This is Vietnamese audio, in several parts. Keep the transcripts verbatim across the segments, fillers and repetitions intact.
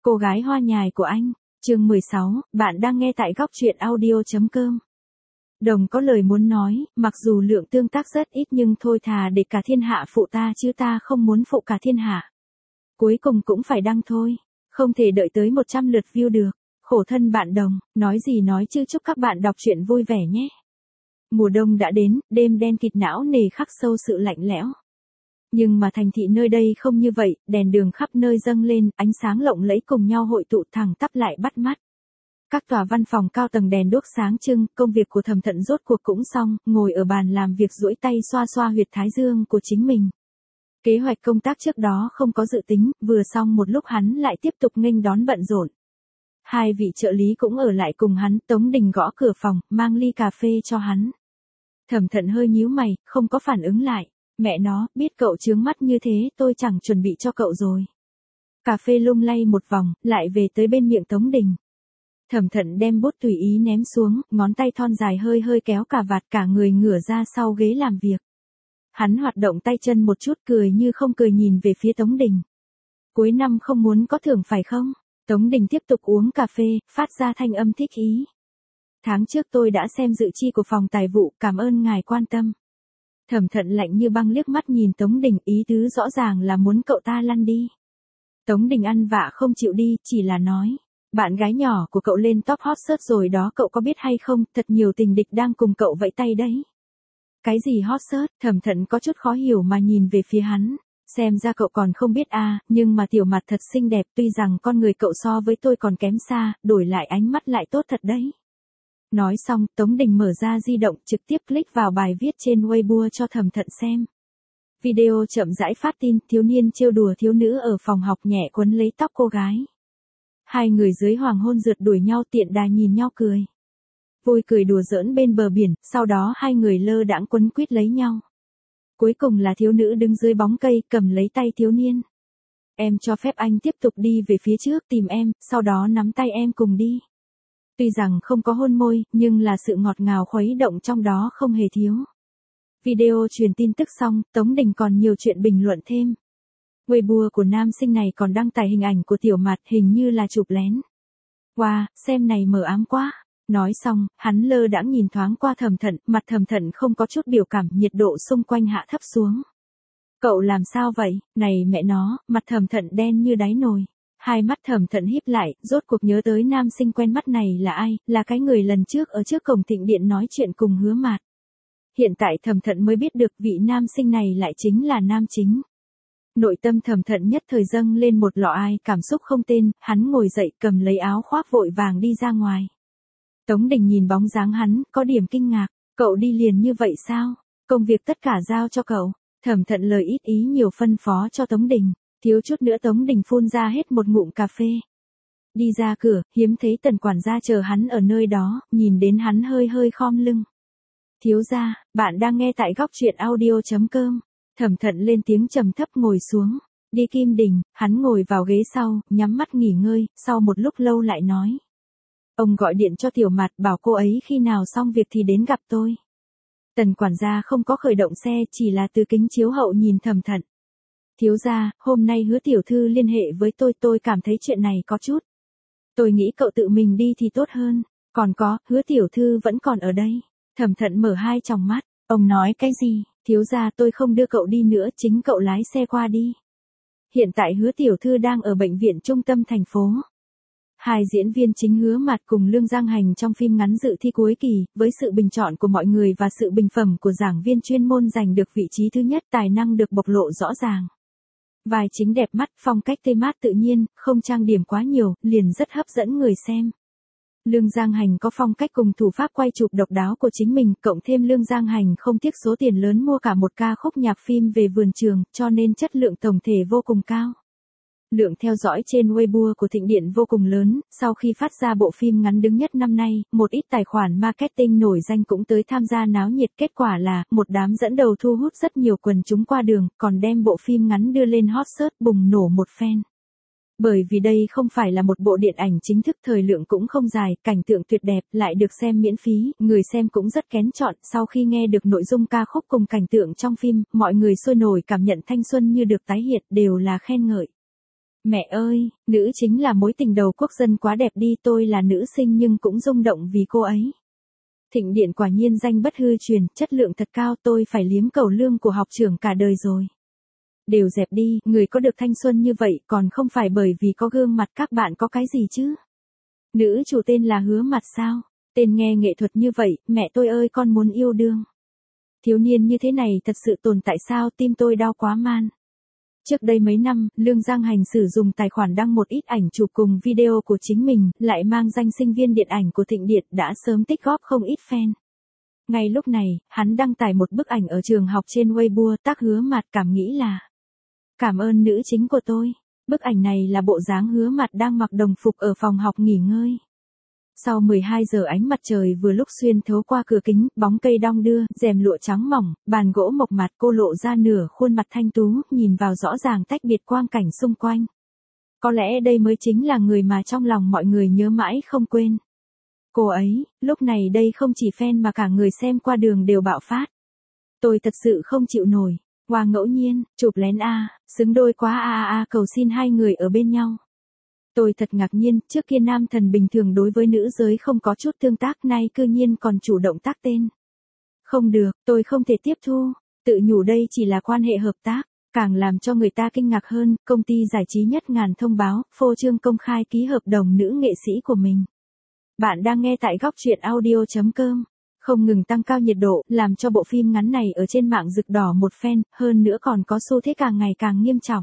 Cô gái hoa nhài của anh, chương mười sáu, bạn đang nghe tại góc truyện audio.com. Đồng có lời muốn nói, mặc dù lượng tương tác rất ít nhưng thôi thà để cả thiên hạ phụ ta chứ ta không muốn phụ cả thiên hạ. Cuối cùng cũng phải đăng thôi, không thể đợi tới một trăm lượt view được. Khổ thân bạn Đồng, nói gì nói chứ chúc các bạn đọc truyện vui vẻ nhé. Mùa đông đã đến, đêm đen kịt não nề khắc sâu sự lạnh lẽo. Nhưng mà thành thị nơi đây không như vậy, đèn đường khắp nơi dâng lên, ánh sáng lộng lẫy cùng nhau hội tụ thẳng tắp lại bắt mắt. Các tòa văn phòng cao tầng đèn đuốc sáng trưng, công việc của Thẩm Thận rốt cuộc cũng xong, ngồi ở bàn làm việc duỗi tay xoa xoa huyệt thái dương của chính mình. Kế hoạch công tác trước đó không có dự tính, vừa xong một lúc hắn lại tiếp tục nghênh đón bận rộn. Hai vị trợ lý cũng ở lại cùng hắn, Tống Đình gõ cửa phòng, mang ly cà phê cho hắn. Thẩm Thận hơi nhíu mày, không có phản ứng lại. Mẹ nó, biết cậu chướng mắt như thế tôi chẳng chuẩn bị cho cậu rồi. Cà phê lung lay một vòng, lại về tới bên miệng Tống Đình. Thẩm Thận đem bút tùy ý ném xuống, ngón tay thon dài hơi hơi kéo cà vạt, cả người ngửa ra sau ghế làm việc. Hắn hoạt động tay chân một chút, cười như không cười nhìn về phía Tống Đình. Cuối năm không muốn có thưởng phải không? Tống Đình tiếp tục uống cà phê, phát ra thanh âm thích ý. Tháng trước tôi đã xem dự chi của phòng tài vụ, cảm ơn ngài quan tâm. Thẩm Thận lạnh như băng liếc mắt nhìn Tống Đình, ý tứ rõ ràng là muốn cậu ta lăn đi. Tống Đình ăn vạ không chịu đi, chỉ là nói, bạn gái nhỏ của cậu lên top hot search rồi đó, cậu có biết hay không, thật nhiều tình địch đang cùng cậu vẫy tay đấy. Cái gì hot search? Thẩm Thận có chút khó hiểu mà nhìn về phía hắn, xem ra cậu còn không biết à, nhưng mà tiểu mặt thật xinh đẹp, tuy rằng con người cậu so với tôi còn kém xa, đổi lại ánh mắt lại tốt thật đấy. Nói xong, Tống Đình mở ra di động, trực tiếp click vào bài viết trên Weibo cho Thẩm Thận xem. Video chậm rãi phát tin, thiếu niên trêu đùa thiếu nữ ở phòng học nhẹ quấn lấy tóc cô gái. Hai người dưới hoàng hôn rượt đuổi nhau, tiện đà nhìn nhau cười. Vui cười đùa giỡn bên bờ biển, sau đó hai người lơ đãng quấn quýt lấy nhau. Cuối cùng là thiếu nữ đứng dưới bóng cây, cầm lấy tay thiếu niên. Em cho phép anh tiếp tục đi về phía trước tìm em, sau đó nắm tay em cùng đi. Tuy rằng không có hôn môi, nhưng là sự ngọt ngào khuấy động trong đó không hề thiếu. Video truyền tin tức xong, Tống Đình còn nhiều chuyện bình luận thêm. Weibo của nam sinh này còn đăng tải hình ảnh của tiểu mặt, hình như là chụp lén. Wow, xem này mờ ám quá. Nói xong, hắn lơ đãng nhìn thoáng qua Thẩm Thận, mặt Thẩm Thận không có chút biểu cảm, nhiệt độ xung quanh hạ thấp xuống. Cậu làm sao vậy? Này mẹ nó, mặt Thẩm Thận đen như đáy nồi. Hai mắt Thẩm Thận híp lại, rốt cuộc nhớ tới nam sinh quen mắt này là ai, là cái người lần trước ở trước cổng Thịnh Điện nói chuyện cùng Hứa Mạt. Hiện tại Thẩm Thận mới biết được vị nam sinh này lại chính là nam chính. Nội tâm Thẩm Thận nhất thời dâng lên một lọ ai cảm xúc không tên, hắn ngồi dậy cầm lấy áo khoác vội vàng đi ra ngoài. Tống Đình nhìn bóng dáng hắn, có điểm kinh ngạc, cậu đi liền như vậy sao? Công việc tất cả giao cho cậu. Thẩm Thận lời ít ý nhiều phân phó cho Tống Đình. Thiếu chút nữa Tống Đình phun ra hết một ngụm cà phê. Đi ra cửa, hiếm thấy Tần quản gia chờ hắn ở nơi đó, nhìn đến hắn hơi hơi khom lưng. Thiếu gia, bạn đang nghe tại góc truyện audio.com. Thẩm Thận lên tiếng trầm thấp ngồi xuống. Đi Kim Đình, hắn ngồi vào ghế sau, nhắm mắt nghỉ ngơi, sau một lúc lâu lại nói. Ông gọi điện cho Tiểu Mạt bảo cô ấy khi nào xong việc thì đến gặp tôi. Tần quản gia không có khởi động xe, chỉ là từ kính chiếu hậu nhìn Thẩm Thận. Thiếu gia, hôm nay Hứa tiểu thư liên hệ với tôi, tôi cảm thấy chuyện này có chút. Tôi nghĩ cậu tự mình đi thì tốt hơn, còn có, Hứa tiểu thư vẫn còn ở đây. Thẩm Thận mở hai tròng mắt, ông nói cái gì? Thiếu gia, tôi không đưa cậu đi nữa, chính cậu lái xe qua đi. Hiện tại Hứa tiểu thư đang ở bệnh viện trung tâm thành phố. Hai diễn viên chính Hứa Mạt cùng Lương Giang Hành trong phim ngắn dự thi cuối kỳ, với sự bình chọn của mọi người và sự bình phẩm của giảng viên chuyên môn giành được vị trí thứ nhất, tài năng được bộc lộ rõ ràng. Vai chính đẹp mắt, phong cách tê mát tự nhiên, không trang điểm quá nhiều, liền rất hấp dẫn người xem. Lương Giang Hành có phong cách cùng thủ pháp quay chụp độc đáo của chính mình, cộng thêm Lương Giang Hành không tiếc số tiền lớn mua cả một ca khúc nhạc phim về vườn trường, cho nên chất lượng tổng thể vô cùng cao. Lượng theo dõi trên Weibo của Thịnh Điện vô cùng lớn, sau khi phát ra bộ phim ngắn đứng nhất năm nay, một ít tài khoản marketing nổi danh cũng tới tham gia náo nhiệt, kết quả là, một đám dẫn đầu thu hút rất nhiều quần chúng qua đường, còn đem bộ phim ngắn đưa lên hot search bùng nổ một phen. Bởi vì đây không phải là một bộ điện ảnh chính thức, thời lượng cũng không dài, cảnh tượng tuyệt đẹp, lại được xem miễn phí, người xem cũng rất kén chọn, sau khi nghe được nội dung ca khúc cùng cảnh tượng trong phim, mọi người sôi nổi cảm nhận thanh xuân như được tái hiện, đều là khen ngợi. Mẹ ơi, nữ chính là mối tình đầu quốc dân quá đẹp đi, tôi là nữ sinh nhưng cũng rung động vì cô ấy. Thịnh Điện quả nhiên danh bất hư truyền, chất lượng thật cao, tôi phải liếm cầu lương của học trưởng cả đời rồi. Đều dẹp đi, người có được thanh xuân như vậy còn không phải bởi vì có gương mặt, các bạn có cái gì chứ? Nữ chủ tên là Hứa Mặt sao? Tên nghe nghệ thuật như vậy, mẹ tôi ơi con muốn yêu đương. Thiếu niên như thế này thật sự tồn tại sao, tim tôi đau quá man. Trước đây mấy năm, Lương Giang Hành sử dụng tài khoản đăng một ít ảnh chụp cùng video của chính mình, lại mang danh sinh viên điện ảnh của Thịnh Điện, đã sớm tích góp không ít fan. Ngay lúc này, hắn đăng tải một bức ảnh ở trường học trên Weibo, tác Hứa Mặt cảm nghĩ là: cảm ơn nữ chính của tôi. Bức ảnh này là bộ dáng Hứa Mặt đang mặc đồng phục ở phòng học nghỉ ngơi. Sau mười hai giờ ánh mặt trời vừa lúc xuyên thấu qua cửa kính, bóng cây đong đưa, rèm lụa trắng mỏng, bàn gỗ mộc mạc, cô lộ ra nửa khuôn mặt thanh tú, nhìn vào rõ ràng tách biệt quang cảnh xung quanh. Có lẽ đây mới chính là người mà trong lòng mọi người nhớ mãi không quên. Cô ấy, lúc này đây không chỉ fan mà cả người xem qua đường đều bạo phát. Tôi thật sự không chịu nổi. Hoa ngẫu nhiên, chụp lén a, xứng đôi quá a a a, cầu xin hai người ở bên nhau. Tôi thật ngạc nhiên, trước kia nam thần bình thường đối với nữ giới không có chút tương tác, nay cư nhiên còn chủ động tác tên. Không được, tôi không thể tiếp thu, tự nhủ đây chỉ là quan hệ hợp tác. Càng làm cho người ta kinh ngạc hơn, công ty giải trí nhất ngàn thông báo, phô trương công khai ký hợp đồng nữ nghệ sĩ của mình. Bạn đang nghe tại góc truyện audio chấm com. Không ngừng tăng cao nhiệt độ, làm cho bộ phim ngắn này ở trên mạng rực đỏ một phen, hơn nữa còn có xu thế càng ngày càng nghiêm trọng.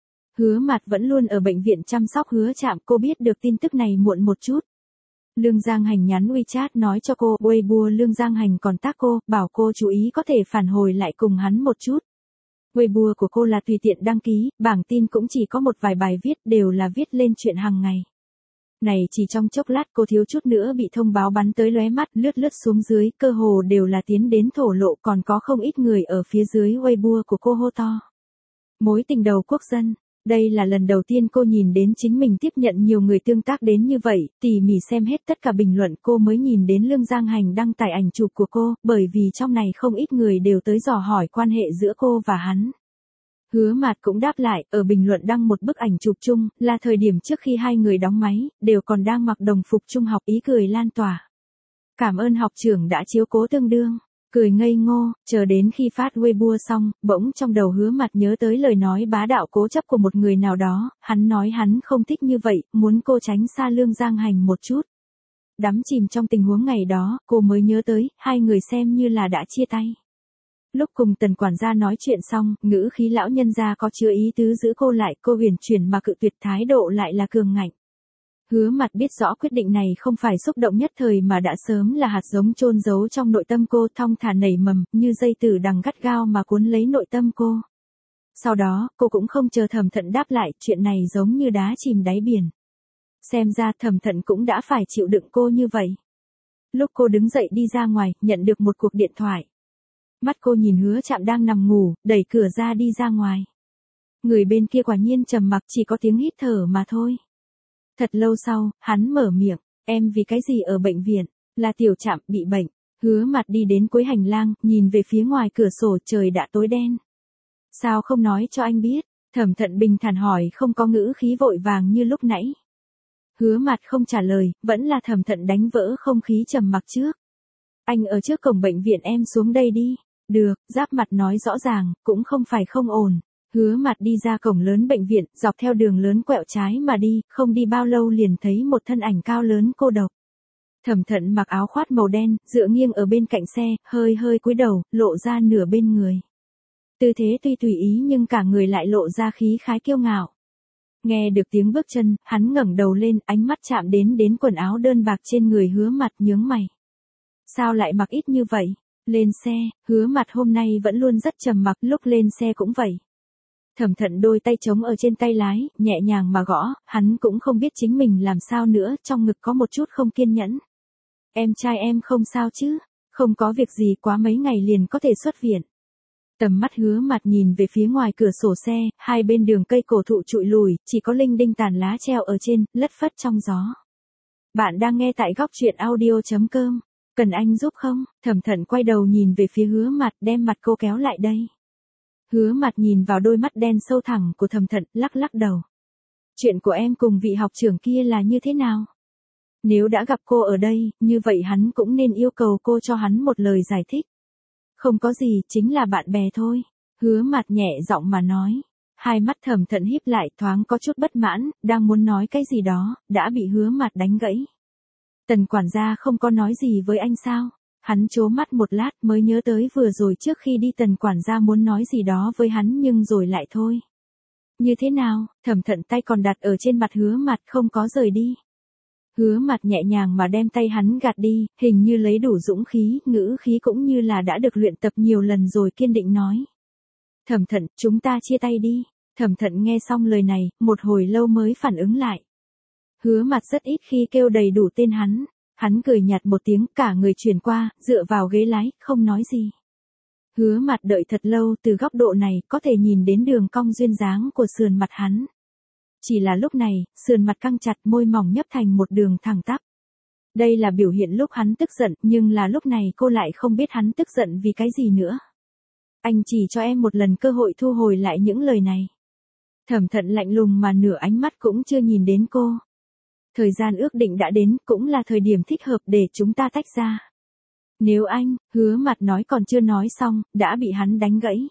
Hứa Mặt vẫn luôn ở bệnh viện chăm sóc Hứa Trạm, cô biết được tin tức này muộn một chút. Lương Giang Hành nhắn WeChat nói cho cô, Weibo Lương Giang Hành còn tác cô, bảo cô chú ý có thể phản hồi lại cùng hắn một chút. Weibo của cô là tùy tiện đăng ký, bảng tin cũng chỉ có một vài bài viết, đều là viết lên chuyện hàng ngày. Này chỉ trong chốc lát cô thiếu chút nữa bị thông báo bắn tới lóe mắt, lướt lướt xuống dưới, cơ hồ đều là tiến đến thổ lộ, còn có không ít người ở phía dưới Weibo của cô hô to. Mối tình đầu quốc dân, đây là lần đầu tiên cô nhìn đến chính mình tiếp nhận nhiều người tương tác đến như vậy, tỉ mỉ xem hết tất cả bình luận cô mới nhìn đến Lương Giang Hành đăng tải ảnh chụp của cô, bởi vì trong này không ít người đều tới dò hỏi quan hệ giữa cô và hắn. Hứa Mặt cũng đáp lại, ở bình luận đăng một bức ảnh chụp chung, là thời điểm trước khi hai người đóng máy, đều còn đang mặc đồng phục trung học, ý cười lan tỏa. Cảm ơn học trưởng đã chiếu cố tương đương, cười ngây ngô, chờ đến khi phát Weibo xong, bỗng trong đầu Hứa Mặt nhớ tới lời nói bá đạo cố chấp của một người nào đó, hắn nói hắn không thích như vậy, muốn cô tránh xa Lương Giang Hành một chút. Đắm chìm trong tình huống ngày đó, cô mới nhớ tới, hai người xem như là đã chia tay. Lúc cùng Tần quản gia nói chuyện xong, ngữ khí lão nhân gia có chứa ý tứ giữ cô lại, cô huyền chuyển mà cự tuyệt, thái độ lại là cường ngạnh. Hứa Mặt biết rõ quyết định này không phải xúc động nhất thời mà đã sớm là hạt giống chôn giấu trong nội tâm cô, thong thả nảy mầm, như dây tử đằng gắt gao mà cuốn lấy nội tâm cô. Sau đó, cô cũng không chờ Thẩm Thận đáp lại, chuyện này giống như đá chìm đáy biển. Xem ra Thẩm Thận cũng đã phải chịu đựng cô như vậy. Lúc cô đứng dậy đi ra ngoài, nhận được một cuộc điện thoại. Mắt cô nhìn Hứa Trạm đang nằm ngủ, đẩy cửa ra đi ra ngoài. Người bên kia quả nhiên trầm mặc, chỉ có tiếng hít thở mà thôi. Thật lâu sau, hắn mở miệng, em vì cái gì ở bệnh viện, là Tiểu Trạm bị bệnh. Hứa Mặt đi đến cuối hành lang, nhìn về phía ngoài cửa sổ, trời đã tối đen. Sao không nói cho anh biết? Thẩm Thận bình thản hỏi, không có ngữ khí vội vàng như lúc nãy. Hứa Mặt không trả lời, vẫn là Thẩm Thận đánh vỡ không khí trầm mặc trước. Anh ở trước cổng bệnh viện, em xuống đây đi. Được, Giáp Mặt nói rõ ràng, cũng không phải không ổn. Hứa Mặt đi ra cổng lớn bệnh viện, dọc theo đường lớn quẹo trái mà đi, không đi bao lâu liền thấy một thân ảnh cao lớn cô độc. Thẩm Thận mặc áo khoác màu đen, dựa nghiêng ở bên cạnh xe, hơi hơi cúi đầu, lộ ra nửa bên người. Tư thế tuy tùy ý nhưng cả người lại lộ ra khí khái kiêu ngạo. Nghe được tiếng bước chân, hắn ngẩng đầu lên, ánh mắt chạm đến đến quần áo đơn bạc trên người Hứa Mặt, nhướng mày. Sao lại mặc ít như vậy? Lên xe, Hứa Mặt hôm nay vẫn luôn rất trầm mặc, lúc lên xe cũng vậy. Thẩm Thận đôi tay trống ở trên tay lái, nhẹ nhàng mà gõ, hắn cũng không biết chính mình làm sao nữa, trong ngực có một chút không kiên nhẫn. Em trai em không sao chứ? Không có việc gì, quá mấy ngày liền có thể xuất viện. Tầm mắt Hứa Mặt nhìn về phía ngoài cửa sổ xe, hai bên đường cây cổ thụ trụi lùi, chỉ có linh đinh tàn lá treo ở trên, lất phất trong gió. Bạn đang nghe tại góc truyện audio chấm com. Cần anh giúp không? Thẩm Thận quay đầu nhìn về phía Hứa Mặt, đem mặt cô kéo lại đây. Hứa Mặt nhìn vào đôi mắt đen sâu thẳm của Thẩm Thận, lắc lắc đầu. Chuyện của em cùng vị học trưởng kia là như thế nào? Nếu đã gặp cô ở đây, như vậy hắn cũng nên yêu cầu cô cho hắn một lời giải thích. Không có gì, chính là bạn bè thôi. Hứa Mạt nhẹ giọng mà nói. Hai mắt Thẩm Thận híp lại thoáng có chút bất mãn, đang muốn nói cái gì đó, đã bị Hứa Mạt đánh gãy. Tần quản gia không có nói gì với anh sao? Hắn trố mắt một lát mới nhớ tới vừa rồi trước khi đi Tần quản gia muốn nói gì đó với hắn nhưng rồi lại thôi. Như thế nào? Thẩm Thận tay còn đặt ở trên mặt Hứa Mạt không có rời đi. Hứa Mạt nhẹ nhàng mà đem tay hắn gạt đi, hình như lấy đủ dũng khí, ngữ khí cũng như là đã được luyện tập nhiều lần rồi kiên định nói. Thẩm Thận, chúng ta chia tay đi. Thẩm Thận nghe xong lời này, một hồi lâu mới phản ứng lại. Hứa Mạt rất ít khi kêu đầy đủ tên hắn. Hắn cười nhạt một tiếng, cả người chuyển qua, dựa vào ghế lái, không nói gì. Hứa Mạt đợi thật lâu, từ góc độ này, có thể nhìn đến đường cong duyên dáng của sườn mặt hắn. Chỉ là lúc này, sườn mặt căng chặt, môi mỏng nhấp thành một đường thẳng tắp. Đây là biểu hiện lúc hắn tức giận, nhưng là lúc này cô lại không biết hắn tức giận vì cái gì nữa. Anh chỉ cho em một lần cơ hội thu hồi lại những lời này. Thẩm Thận lạnh lùng mà nửa ánh mắt cũng chưa nhìn đến cô. Thời gian ước định đã đến, cũng là thời điểm thích hợp để chúng ta tách ra. Nếu anh, Hứa Mạt nói còn chưa nói xong, đã bị hắn đánh gãy.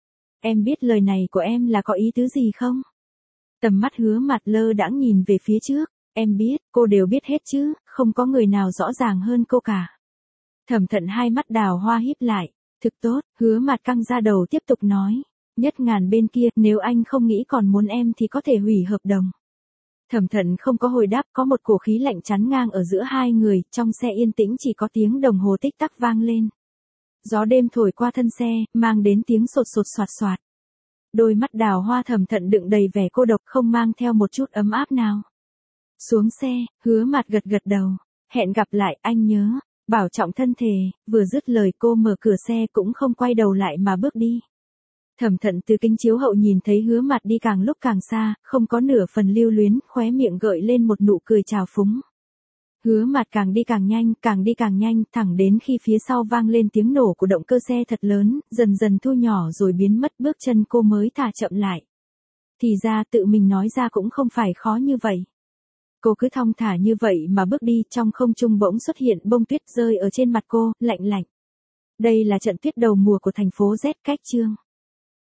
Em biết lời này của em là có ý tứ gì không? Tầm mắt Hứa Mạt lơ đãng nhìn về phía trước. Em biết, cô đều biết hết chứ, không có người nào rõ ràng hơn cô cả. Thẩm Thận hai mắt đào hoa híp lại. Thực tốt, Hứa Mạt căng ra đầu tiếp tục nói. Nhất Ngàn bên kia, nếu anh không nghĩ còn muốn em thì có thể hủy hợp đồng. Thẩm Thận không có hồi đáp, có một cổ khí lạnh chắn ngang ở giữa hai người, trong xe yên tĩnh chỉ có tiếng đồng hồ tích tắc vang lên. Gió đêm thổi qua thân xe, mang đến tiếng sột sột soạt soạt. Đôi mắt đào hoa Thẩm Thận đựng đầy vẻ cô độc không mang theo một chút ấm áp nào. Xuống xe, Hứa Mạt gật gật đầu. Hẹn gặp lại, anh nhớ. Bảo trọng thân thể, vừa dứt lời cô mở cửa xe cũng không quay đầu lại mà bước đi. Thẩm Thận từ kính chiếu hậu nhìn thấy Hứa Mạt đi càng lúc càng xa, không có nửa phần lưu luyến, khóe miệng gợi lên một nụ cười trào phúng. Hứa Mạt càng đi càng nhanh, càng đi càng nhanh, thẳng đến khi phía sau vang lên tiếng nổ của động cơ xe thật lớn, dần dần thu nhỏ rồi biến mất, bước chân cô mới thả chậm lại. Thì ra tự mình nói ra cũng không phải khó như vậy. Cô cứ thong thả như vậy mà bước đi, trong không trung bỗng xuất hiện bông tuyết rơi ở trên mặt cô, lạnh lạnh. Đây là trận tuyết đầu mùa của thành phố Z cách Chương.